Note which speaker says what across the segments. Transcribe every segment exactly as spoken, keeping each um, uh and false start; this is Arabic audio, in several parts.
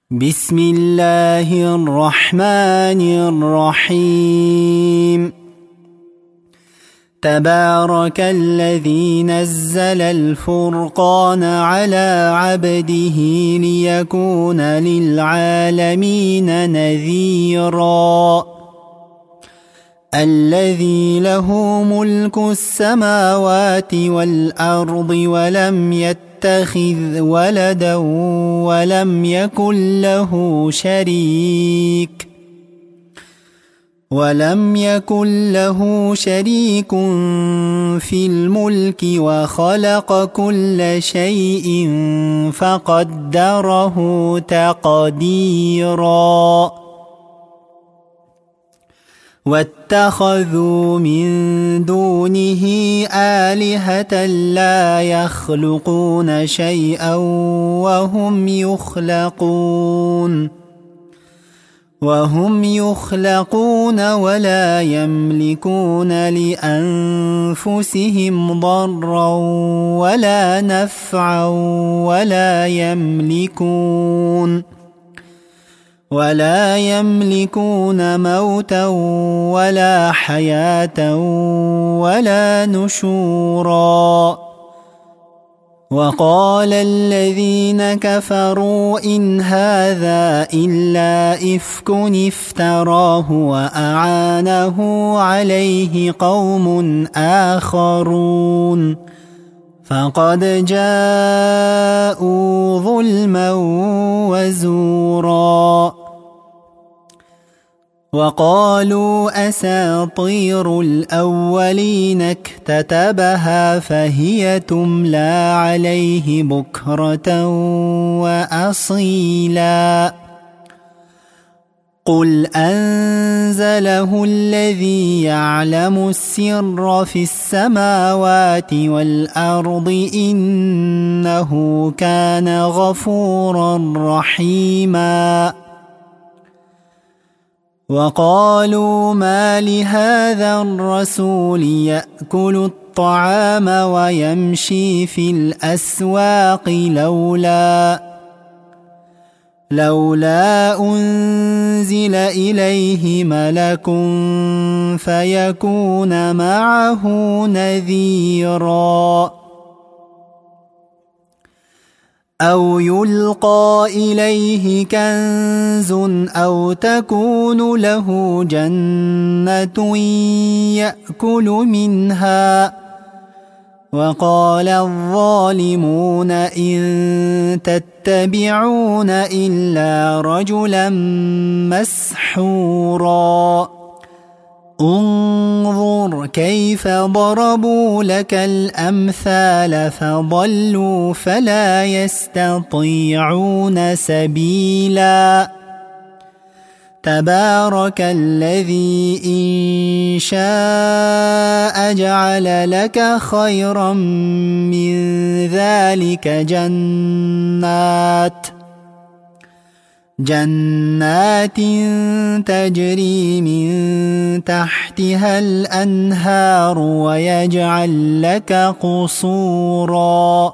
Speaker 1: بسم الله الرحمن الرحيم. تبارك الذي نزل الفرقان على عبده ليكون للعالمين نذيرا. الذي له ملك السماوات والأرض ولم يتخذ ولدا ولم يكن له شريك ولم يكن له شريك في الملك وخلق كل شيء فقدره تقديرا. واتخذوا من دونه آلهة لا يخلقون شيئا وهم يخلقون وهم يخلقون ولا يملكون لأنفسهم ضرا ولا نفعا ولا يملكون ولا يملكون موتا ولا حياة ولا نشورا. وقال الذين كفروا إن هذا إلا إفك افتراه وأعانه عليه قوم آخرون فقد جاءوا ظلما وزورا. وقالوا أساطير الأولين اكتتبها فهي تملى عليه بكرة وأصيلا. قل أنزله الذي يعلم السر في السماوات والأرض إنه كان غفورا رحيما. وقالوا ما لهذا الرسول يأكل الطعام ويمشي في الأسواق لولا لولا أنزل إليه ملك فيكون معه نذيرا. أو يلقى إليه كنز أو تكون له جنة يأكل منها. وقال الظالمون إن تتبعون إلا رجلا مسحورا. انظر كيف ضربوا لك الأمثال فضلوا فلا يستطيعون سبيلا. تبارك الذي إن شاء جعل لك خيرا من ذلك جنات جنات تجري من تحتها الأنهار ويجعل لك قصورا.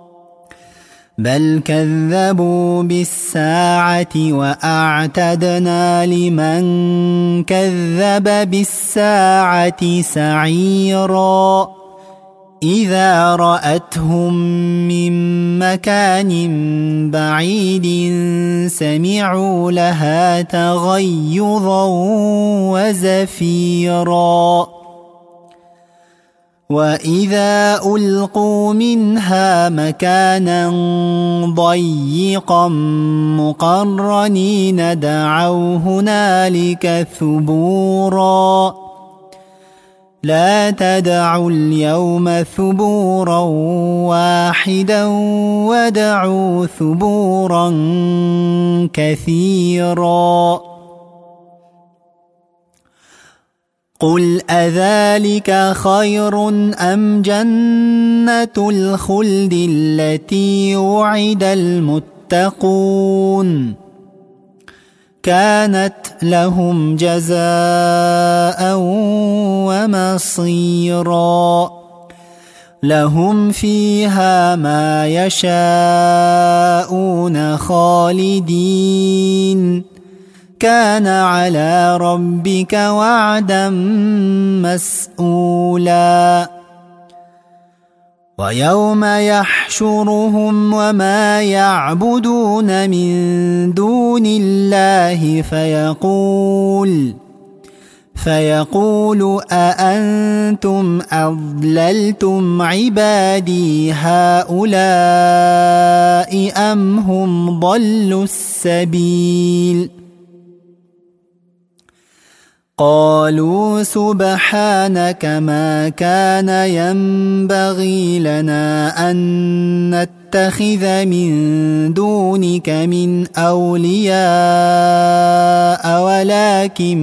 Speaker 1: بل كذبوا بالساعة وأعتدنا لمن كذب بالساعة سعيرا. إذا رأتهم من مكان بعيد سمعوا لها تغيظا وزفيرا. وإذا ألقوا منها مكانا ضيقا مقرنين دعوا هنالك ثبورا. لا تدعوا اليوم ثبورا واحدا ودعوا ثبورا كثيرا. قل أذلك خير أم جنة الخلد التي وعد المتقون كانت لهم جزاء ومصيرا. لهم فيها ما يشاءون خالدين كان على ربك وعدا مسئولا ويوم يحشرهم وما يعبدون من دون الله فيقول فيقول أأنتم أضللتم عبادي هؤلاء أم هم ضلوا السبيل قالوا سبحانك ما كان ينبغي لنا أن نتخذ من دونك من أولياء ولكن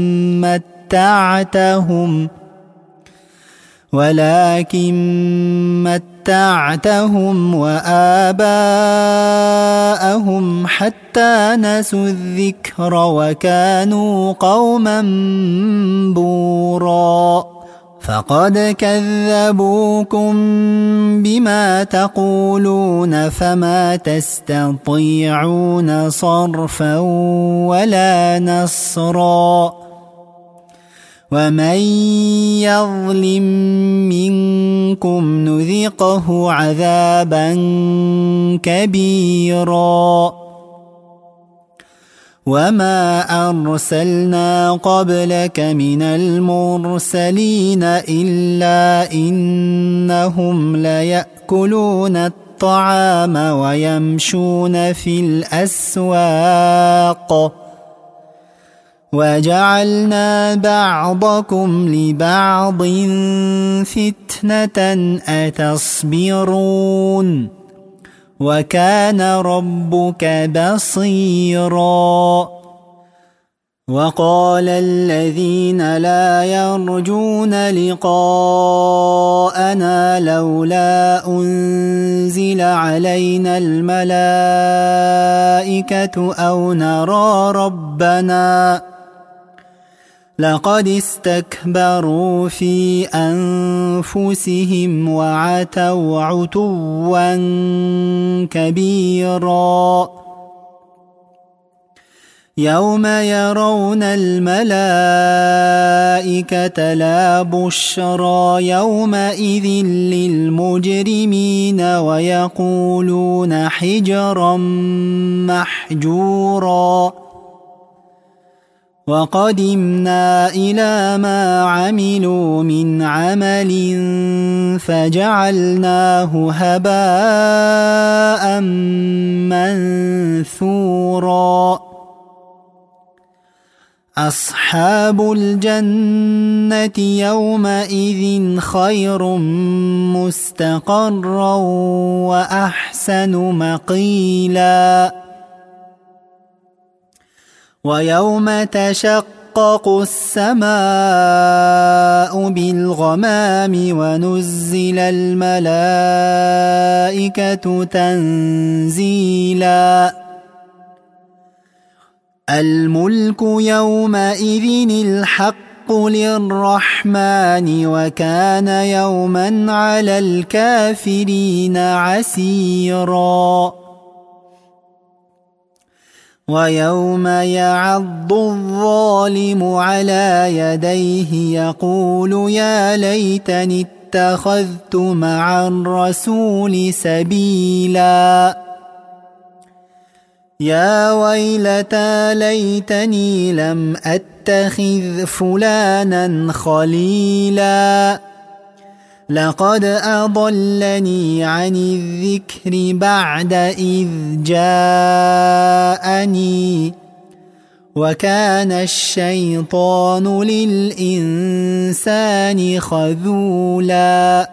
Speaker 1: متعتهم ولكن متعتهم وآباءهم حتى نسوا الذكر وكانوا قوما بورا فقد كذبوكم بما تقولون فما تستطيعون صرفا ولا نصرا ومن يظلم منكم نذقه عذابا كبيرا وما أرسلنا قبلك من المرسلين إلا إنهم ليأكلون الطعام ويمشون في الأسواق وجعلنا بعضكم لبعض فتنة أتصبرون وكان ربك بصيرا وقال الذين لا يرجون لقاءنا لولا أنزل علينا الملائكة أو نرى ربنا لقد استكبروا في أنفسهم وعتوا عتوا كبيرا يوم يرون الملائكة لا بشرى يومئذ للمجرمين ويقولون حجرا محجورا وقدمنا إلى ما عملوا من عمل فجعلناه هباء منثورا أصحاب الجنة يومئذ خير مستقرا وأحسن مقيلا ويوم تشقق السماء بالغمام ونزل الملائكة تنزيلا الملك يومئذ الحق للرحمن وكان يوما على الكافرين عسيرا ويوم يعض الظالم على يديه يقول يا ليتني اتخذت مع الرسول سبيلا يا ويلتى ليتني لم أتخذ فلانا خليلا لقد أضلني عن الذكر بعد إذ جاءني وكان الشيطان للإنسان خذولا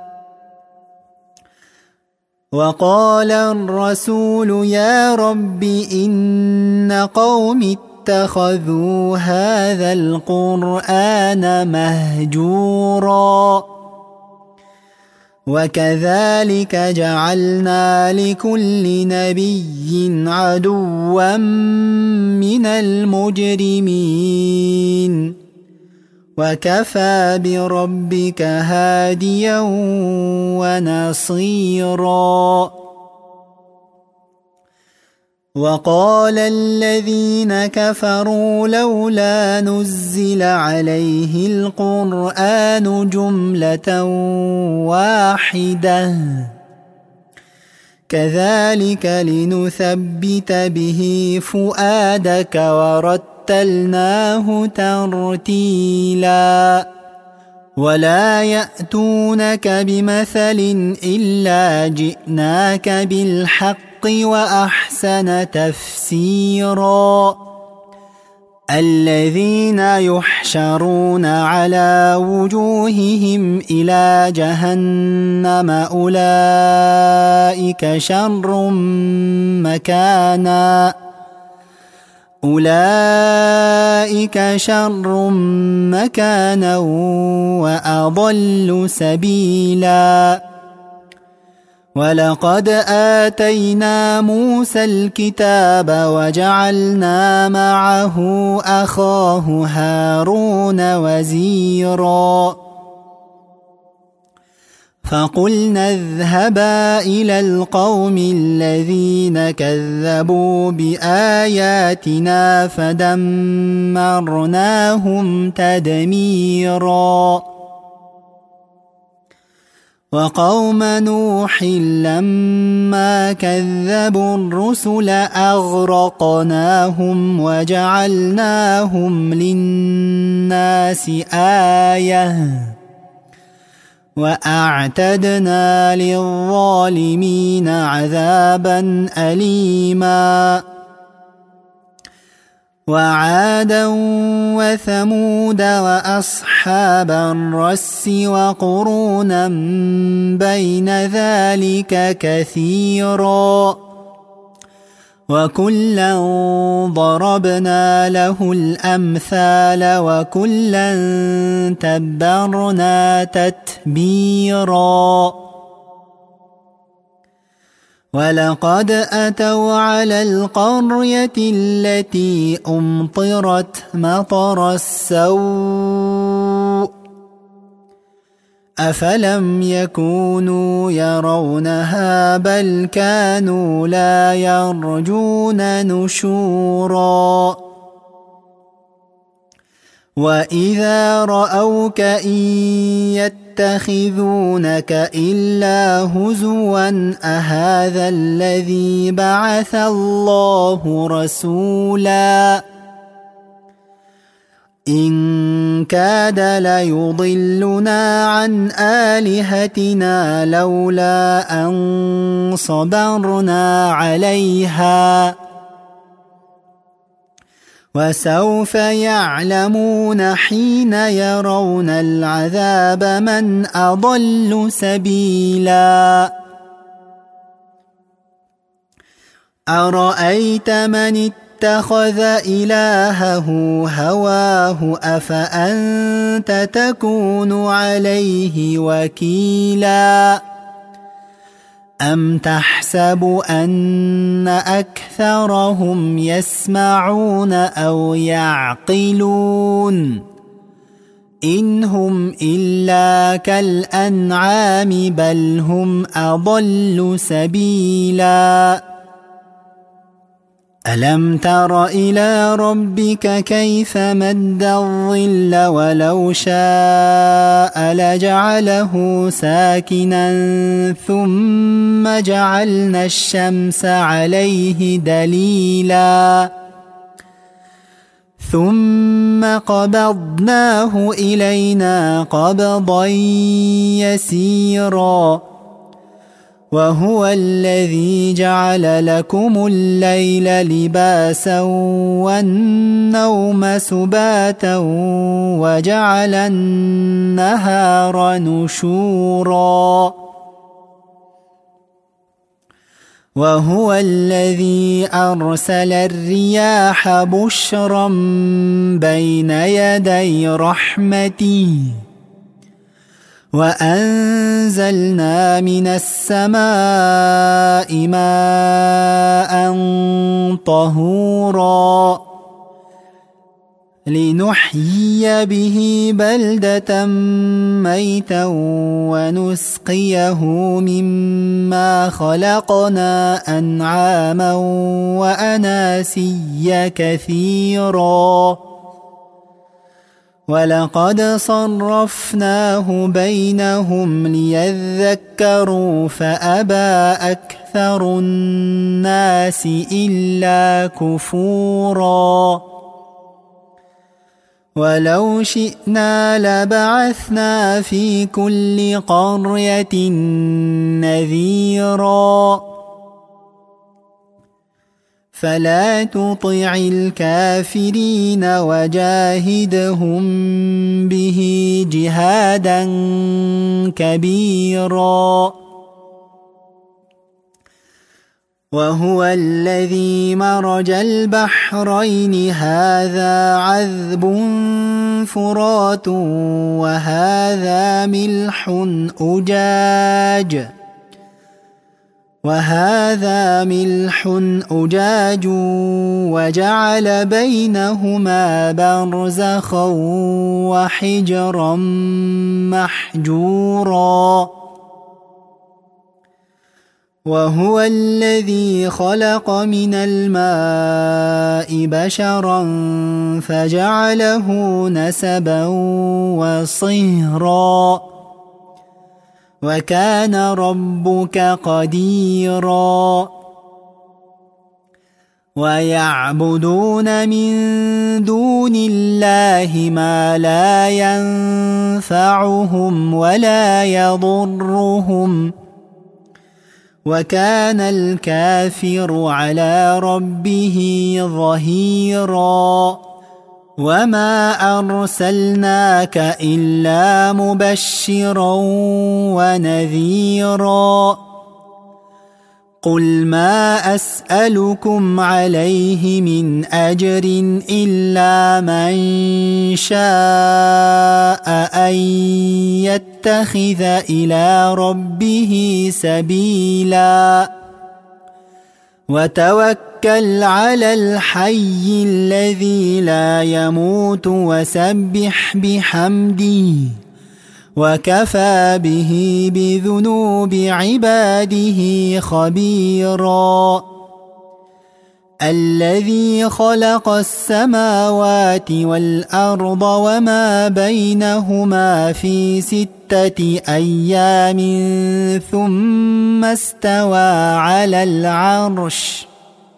Speaker 1: وقال الرسول يا رب إن قوم اتخذوا هذا القرآن مهجورا وكذلك جعلنا لكل نبي عدوا من المجرمين وكفى بربك هاديا ونصيرا وقال الذين كفروا لولا نزل عليه القرآن جملة واحدة كذلك لنثبت به فؤادك ورتلناه ترتيلا ولا يأتونك بمثل إلا جئناك بالحق وأحسن تفسيرا الذين يحشرون على وجوههم إلى جهنم أولئك شر مكانا أولئك شر مكانا وأضل سبيلا ولقد آتينا موسى الكتاب وجعلنا معه أخاه هارون وزيرا فقلنا اذهبا إلى القوم الذين كذبوا بآياتنا فدمرناهم تدميرا وقوم نوح لما كذبوا الرسل أغرقناهم وجعلناهم للناس آية وأعتدنا للظالمين عذابا أليما وعادا وثمود وأصحاب الرس وقرونا بين ذلك كثيرا وكلا ضربنا له الأمثال وكلا تبرنا تتبيرا ولقد أتوا على القرية التي أمطرت مطر السوء أفلم يكونوا يرونها بل كانوا لا يرجون نشورا وإذا رأوك إن يتخذونك إلا هزوا أهذا الذي بعث الله رسولا إن كاد ليضلنا عن آلهتنا لولا أن صبرنا عليها وسوف يعلمون حين يرون العذاب من أضل سبيلا أرأيت من اتخذ إلهه هواه أفأنت تكون عليه وكيلا أم تحسب أن أكثرهم يسمعون أو يعقلون إن هم إلا كالأنعام بل هم أضل سبيلا ألم تر إلى ربك كيف مد الظل ولو شاء لجعله ساكنا ثم جعلنا الشمس عليه دليلا ثم قبضناه إلينا قبضا يسيرا وهو الذي جعل لكم الليل لباسا والنوم سباتا وجعل النهار نشورا وهو الذي أرسل الرياح بشرا بين يدي رحمته وأنزلنا من السماء ماء طهورا لنحيي به بلدة ميتا ونسقيه مما خلقنا أنعاما وأناسيا كثيرا ولقد صرفناه بينهم ليذكروا فأبى أكثر الناس إلا كفورا ولو شئنا لبعثنا في كل قرية نذيرا فلا تطع الكافرين وجاهدهم به جهادا كبيرا وهو الذي مرج البحرين هذا عذب فرات وهذا ملح أجاج وهذا ملح أجاج وجعل بينهما برزخا وحجرا محجورا وهو الذي خلق من الماء بشرا فجعله نسبا وصهرا وكان ربك قديرا ويعبدون من دون الله ما لا ينفعهم ولا يضرهم وكان الكافر على ربه ظهيرا وما أرسلناك إلا مبشرا ونذيرا قل ما أسألكم عليه من أجر إلا من شاء أن يتخذ إلى ربه سبيلا وتوكل على الحي الذي لا يموت وسبح بحمده وكفى به بذنوب عباده خبيرا الذي خلق السماوات والأرض وما بينهما في ستة أيام ثم استوى على العرش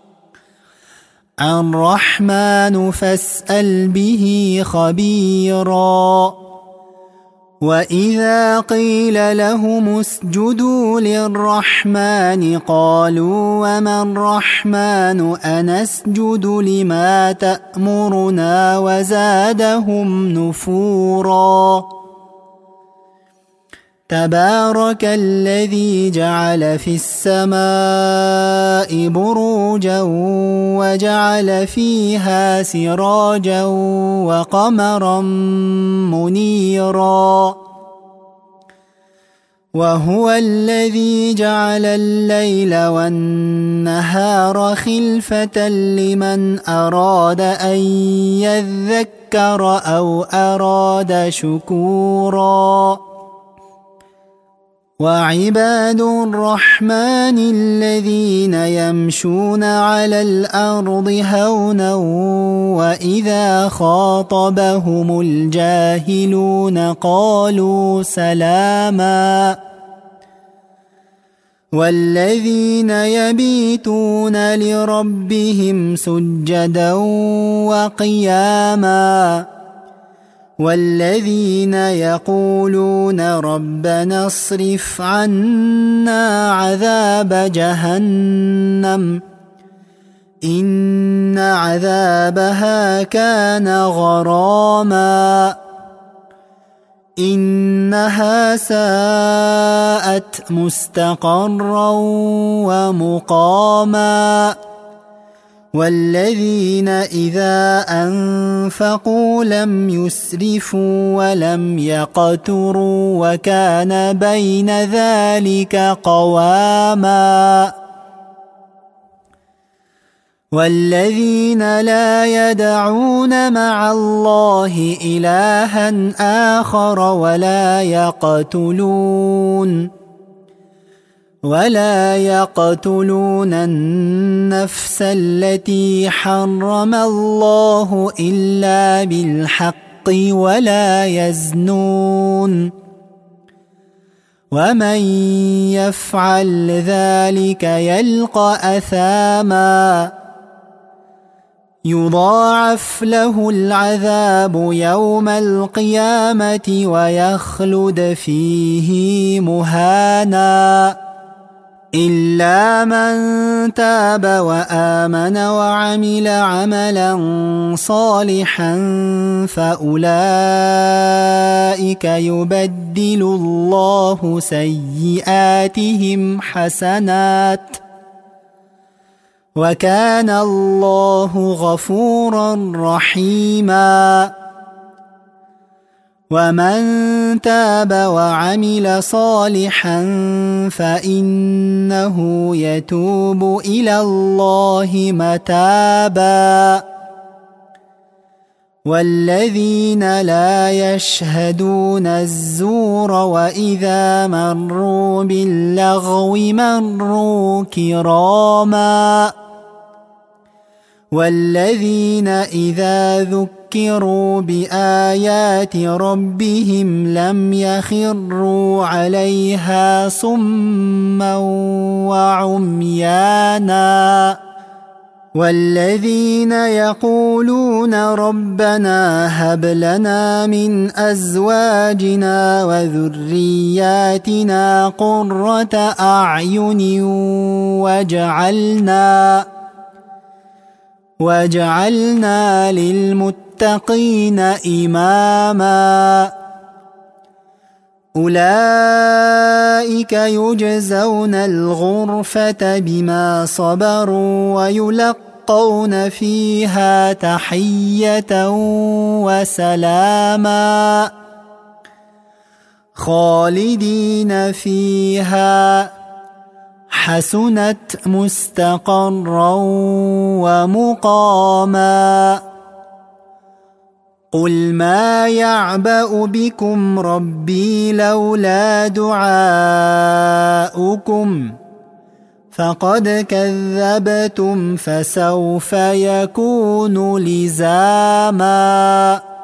Speaker 1: الرحمن فاسأل به خبيرا وإذا قيل لهم اسجدوا للرحمن قالوا وما الرحمن أنسجد لما تأمرنا وزادهم نفورا تبارك الذي جعل في السماء بروجا وجعل فيها سراجا وقمرا منيرا وهو الذي جعل الليل والنهار خلفة لمن أراد أن يذكر أو أراد شكورا وعباد الرحمن الذين يمشون على الأرض هونا وإذا خاطبهم الجاهلون قالوا سلاما والذين يبيتون لربهم سجدا وقياما والذين يقولون ربنا اصرف عنا عذاب جهنم إن عذابها كان غراما إنها ساءت مستقرا ومقاما والذين إذا أنفقوا لم يسرفوا ولم يقتروا وكان بين ذلك قواما والذين لا يدعون مع الله إلها آخر ولا يقتلون ولا يقتلون النفس التي حرم الله إلا بالحق ولا يزنون ومن يفعل ذلك يلقى أثاما يضاعف له العذاب يوم القيامة ويخلد فيه مهانا إلا من تاب وآمن وعمل عملا صالحا فأولئك يبدل الله سيئاتهم حسنات وكان الله غفورا رحيما ومن تاب وعمل صالحا فإنه يتوب إلى الله متابا والذين لا يشهدون الزور وإذا مروا باللغو مروا كراما والذين إذا ذكروا بآيات ربهم لم يخروا عليها صما وعميانا والذين يقولون ربنا هب لنا من أزواجنا وذرياتنا قرة أعين واجعلنا واجعلنا للمتقين إماما أولئك يجزون الغرفة بما صبروا ويلقون فيها تحية وسلاما خالدين فيها حسنت مستقرا ومقاما قل ما يعبأ بكم ربي لولا دعاؤكم فقد كذبتم فسوف يكون لزاما.